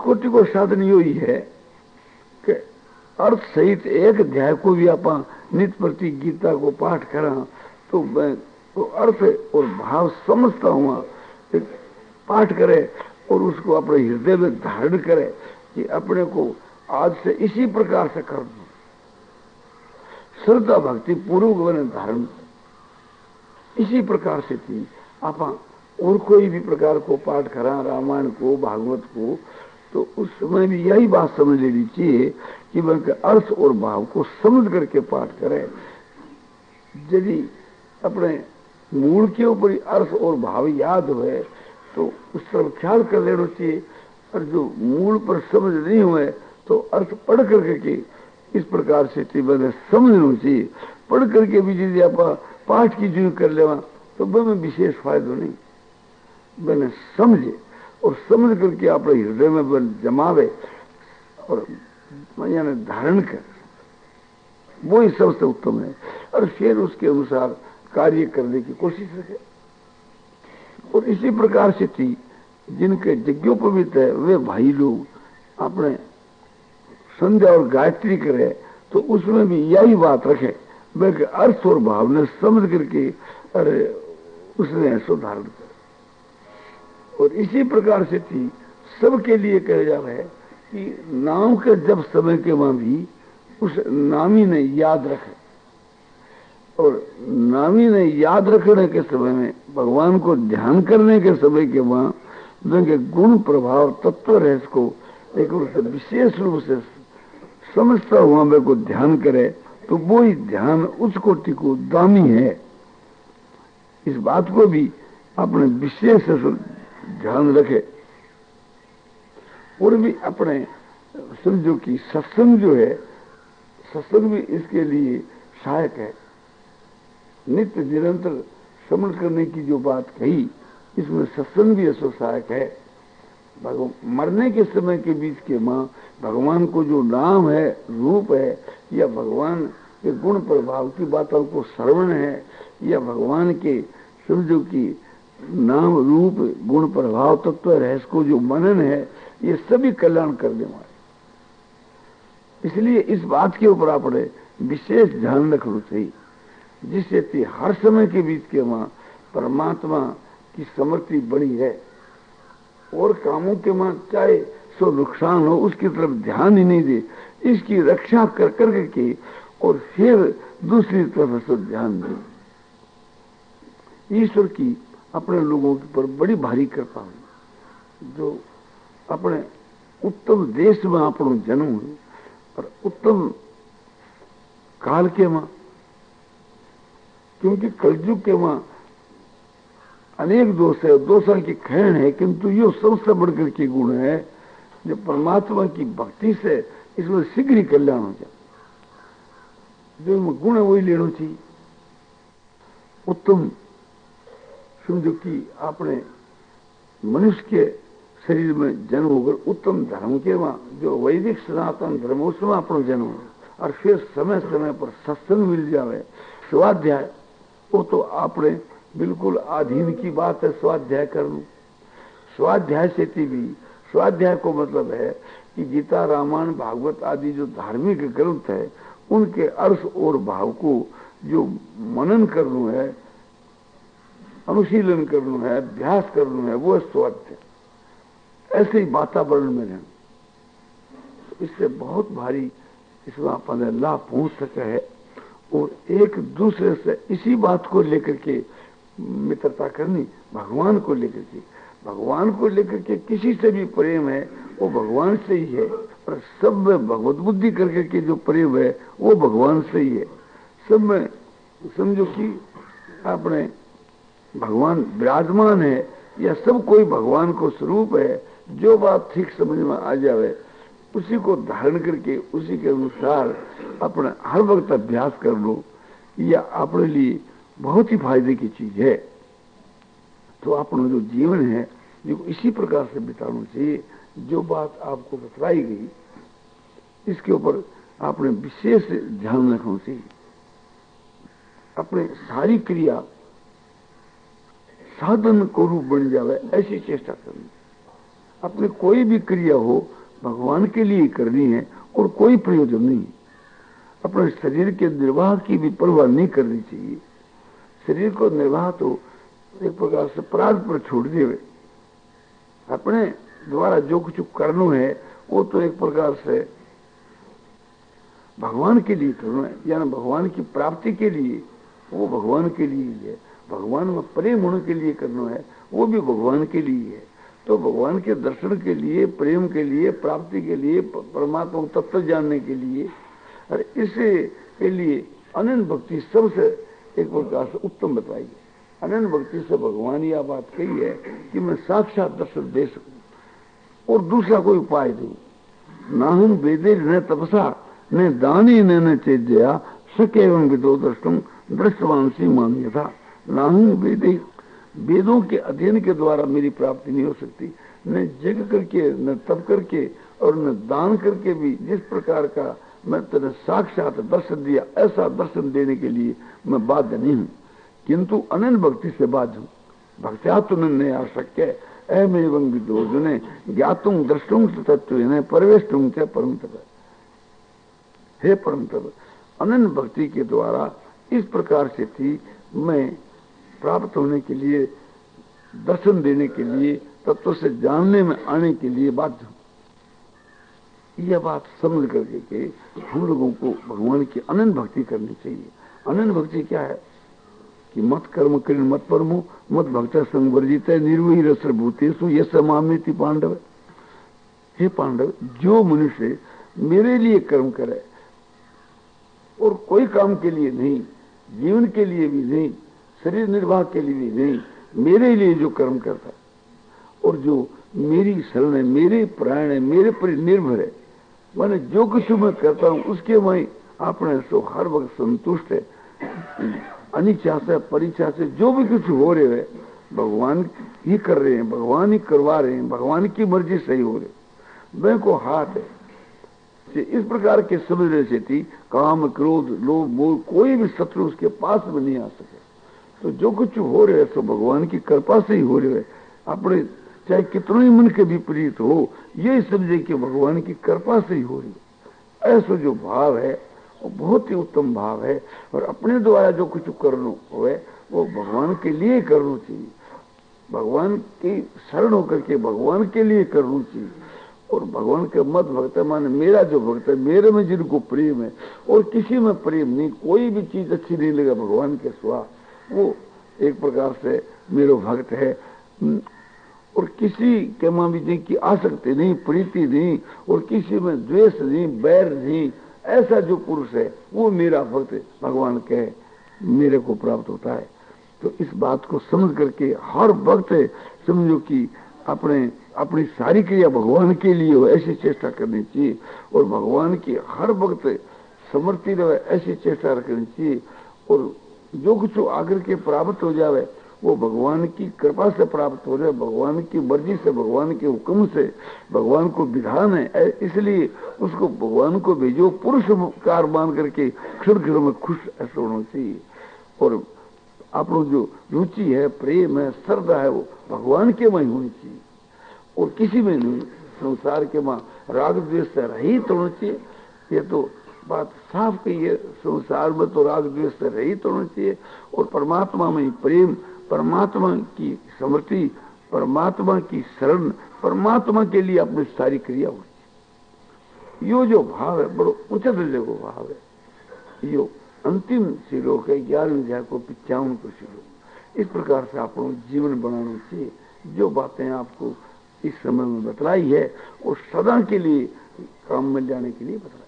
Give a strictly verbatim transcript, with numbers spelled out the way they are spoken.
कोटि को साधन यो ही है कि अर्थ सहित एक अध्याय को भी आप नित प्रति गीता को पाठ करा तो मैं तो अर्थ और भाव समझता हुआ पाठ करे और उसको अपने हृदय में धारण करे कि अपने को आज से इसी प्रकार से कर दो, श्रद्धा भक्ति पूर्वक बने धारण इसी प्रकार से थी। आप और कोई भी प्रकार को पाठ करा रामायण को भागवत को तो उस समय भी यही बात समझ लेनी चाहिए कि वह अर्थ और भाव को समझ करके पाठ करे। यदि अपने मूल के ऊपर अर्थ और भाव याद हुए तो उस तरफ ख्याल कर लेना चाहिए, और जो मूल पर समझ नहीं हुए तो अर्थ पढ़ करके इस प्रकार से मैंने समझना चाहिए। पढ़ करके भी यदि आप पाठ की जो कर लेवा तो वह विशेष फायदा नहीं, मैंने समझे और समझ करके अपने हृदय में जमावे और यानी धारण कर, वो ही सबसे उत्तम है। और फिर उसके अनुसार कार्य करने की कोशिश रखे। और इसी प्रकार से थी जिनके यज्ञोपवीत है वे भाई लोग अपने संध्या और गायत्री करे तो उसमें भी यही बात रखे, वह अर्थ और भाव ने समझ करके अरे उसने ऐसा धारण कर। और इसी प्रकार से थी सबके लिए कहा जा रहा है कि नाम के जब समय के वहां भी उस नामी ने याद रखे, और नामी ने याद रखने के समय में भगवान को ध्यान करने के समय के वहां उनके गुण प्रभाव तत्व रहस्य को एक विशेष रूप से समझता हुआ मेरे को ध्यान करे तो वो ही ध्यान उस कोटि को दामी है। इस बात को भी अपने विशेष ध्यान रखे। और भी अपने समझो कि सत्संग जो है, सत्संग भी इसके लिए सहायक है। नित्य निरंतर श्रवण करने की जो बात कही इसमें सत्संग भी ऐसा सहायक है। भगवान मरने के समय के बीच के माँ भगवान को जो नाम है रूप है या भगवान के गुण प्रभाव की बातों को श्रवण है या भगवान के समझो की नाम रूप गुण प्रभाव तत्व रहस्य को जो मनन है ये सभी कल्याण करने वाले। इसलिए इस बात के ऊपर आपने विशेष ध्यान रखना चाहिए जिससे हर समय के बीच के वहां परमात्मा की समृद्धि बनी है और कामों के वहां चाहे सो नुकसान हो उसकी तरफ ध्यान ही नहीं दे, इसकी रक्षा कर कर के और फिर दूसरी तरफ से ध्यान दे। ईश्वर की अपने लोगों के ऊपर बड़ी भारी कृपा हुई जो अपने उत्तम देश में अपनो जन्म हुए और उत्तम काल के वहां, क्योंकि कलयुग के वहां अनेक दोष है, दोषों की खैन है, किंतु यो सबसे बढ़कर के गुण है जो परमात्मा की भक्ति से इसमें शीघ्र ही कल्याण हो जाए। जो गुण है वही लेना चाहिए। उत्तम समझो कि आपने मनुष्य के शरीर में जन्म होकर उत्तम धर्म के वहां जो वैदिक सनातन धर्म उसमें अपना जन्म हो और फिर समय समय पर सत्संग मिल जावे, स्वाध्याय वो तो आपने बिल्कुल अधीन की बात है। स्वाध्याय करना, स्वाध्याय से भी स्वाध्याय को मतलब है कि गीता रामायण भागवत आदि जो धार्मिक ग्रंथ है उनके अर्थ और भाव को जो मनन करना है, अनुशीलन करना है, अभ्यास करना है, वो स्वाध्याय। ऐसे ही वातावरण में रहना, तो इससे बहुत भारी इसमें अपने लाभ पहुंच सके है। और एक दूसरे से इसी बात को लेकर के मित्रता करनी, भगवान को लेकर के, भगवान को लेकर के किसी से भी प्रेम है वो भगवान से ही है, और सब में भगवत बुद्धि करके के जो प्रेम है वो भगवान से ही है। सब में समझो कि आपने भगवान विराजमान है या सब कोई भगवान को स्वरूप है। जो बात ठीक समझ में आ जावे उसी को धारण करके उसी के अनुसार अपने हर वक्त अभ्यास कर लो, यह अपने लिए बहुत ही फायदे की चीज है। तो अपना जो जीवन है जो इसी प्रकार से बिताना चाहिए। जो बात आपको बतलाई गई इसके ऊपर आपने विशेष ध्यान रखना चाहिए। अपने सारी क्रिया साधन को रूप बन जावे ऐसी चेष्टा करनी। अपने कोई भी क्रिया हो भगवान के लिए करनी है और कोई प्रयोजन नहीं। अपने शरीर के निर्वाह की भी परवाह नहीं करनी चाहिए। शरीर को निर्वाह तो एक प्रकार से प्रार्थ पर छोड़ दिए, अपने द्वारा जो कुछ करना है वो तो एक प्रकार से भगवान के लिए करना है, यानी भगवान की प्राप्ति के लिए, वो भगवान के लिए है। भगवान में प्रेम होने के लिए करना है, वो भी भगवान के लिए है। तो भगवान के दर्शन के लिए, प्रेम के लिए, प्राप्ति के लिए, परमात्मा को तत्व जानने के लिए, और इसे के लिए अनन्य भक्ति सबसे एक प्रकार से उत्तम बताई है। अनन्य भक्ति से भगवान यह बात कही है कि मैं साक्षात दर्शन दे सकूं और दूसरा कोई उपाय नहीं। ना हम वेदे न तपसा न दानी न न चेद्या सके एवं विदो दृष्टुम दृष्टवांसी मान्य था। ना हम वेदे, वेदों के अध्ययन के द्वारा मेरी प्राप्ति नहीं हो सकती, न जग करके, न तप करके और न दान करके भी। जिस प्रकार का मैं तेरे साक्षात दर्शन दिया, ऐसा दर्शन देने के लिए मैं बाध्य नहीं हूं, किंतु अनन्य भक्ति से बाध्य हूं। भक्त्या तो न आशक्य एवं विदोजने ज्ञातुम दृष्टुम तत्व परवेष्टुम च परम तप। हे परम तप, अनन्य भक्ति के द्वारा इस प्रकार से थी मैं प्राप्त होने के लिए, दर्शन देने के लिए, तत्व से जानने में आने के लिए बाध्य हूं। यह बात समझ करके के हम लोगों को भगवान की अनन्य भक्ति करनी चाहिए। अनन्य भक्ति क्या है कि मत कर्म कर मत परमो मत भक्त संवर्जित निर्वही रसर भूतेषु ये समामिति पांडव। हे पांडव, जो मनुष्य मेरे लिए कर्म करे और कोई काम के लिए नहीं, जीवन के लिए भी नहीं, शरीर निर्वाह के लिए भी नहीं, मेरे लिए जो कर्म करता है और जो मेरी शरण है, मेरे प्राण है, मेरे पर निर्भर है, मैंने जो कुछ मैं करता हूं उसके मैं अपने सो हर वक्त संतुष्ट है। अनिच्छा से परीक्षा से जो भी कुछ हो रहे है भगवान ही कर रहे हैं, भगवान ही करवा रहे हैं, भगवान की मर्जी सही हो रही। मैं को हाथ है इस प्रकार के समझने से थी काम क्रोध लोभ मोह कोई भी शत्रु उसके पास में नहीं आ सके। तो जो कुछ हो रहे है सो भगवान की कृपा से ही हो रहे है। अपने चाहे कितना ही मन के विपरीत हो, यही समझे कि भगवान की कृपा से ही हो रही है। ऐसा जो भाव है वो बहुत ही उत्तम भाव है। और अपने द्वारा जो कुछ करना हो वो भगवान के लिए करना चाहिए, भगवान की शरण होकर के भगवान के लिए करना चाहिए। और भगवान के मत भक्त है, माने मेरा जो भक्त है, मेरे में जिनको प्रेम है और किसी में प्रेम नहीं, कोई भी चीज अच्छी नहीं लगे भगवान के सिवा, वो एक प्रकार से मेरा भक्त है। और किसी के मां भी नहीं की आसक्ति नहीं, प्रीति नहीं, और किसी में द्वेष नहीं, बैर नहीं, ऐसा जो पुरुष है वो मेरा भक्त भगवान के मेरे को प्राप्त होता है। तो इस बात को समझ करके हर वक्त समझो कि अपने अपनी सारी क्रिया भगवान के लिए हो, ऐसी चेष्टा करनी चाहिए। और भगवान की हर वक्त समर्पित रहे, ऐसी चेष्टा रखनी चाहिए। और जो कुछ आकर के प्राप्त हो जावे वो भगवान की कृपा से प्राप्त हो जाए, भगवान की मर्जी से, भगवान के हुक्म से, भगवान को विधान है, इसलिए उसको भगवान को भेजो पुरुष कार मान करके क्षण क्षण में खुश ऐसा होना चाहिए। और अपना जो रुचि है, प्रेम है, श्रद्धा है वो भगवान के में होनी चाहिए और किसी में नहीं। संसार के मां राग द्वेष से रहित होना चाहिए, ये तो बात साफ कही है। संसार में तो राग द्वेष से रहित होना चाहिए और परमात्मा में प्रेम, परमात्मा की स्मृति, परमात्मा की शरण, परमात्मा के लिए अपनी सारी क्रिया होती। यो जो भाव है बड़ो उच्च दर्जे को भाव है। यो अंतिम श्लोक है ग्यारहवीं अध्याय को पिचावन को श्लोक। इस प्रकार से आपको जीवन बनाना चाहिए। जो बातें आपको इस समय में बतलाई है वो सदा के लिए काम में जाने के लिए बतलाई।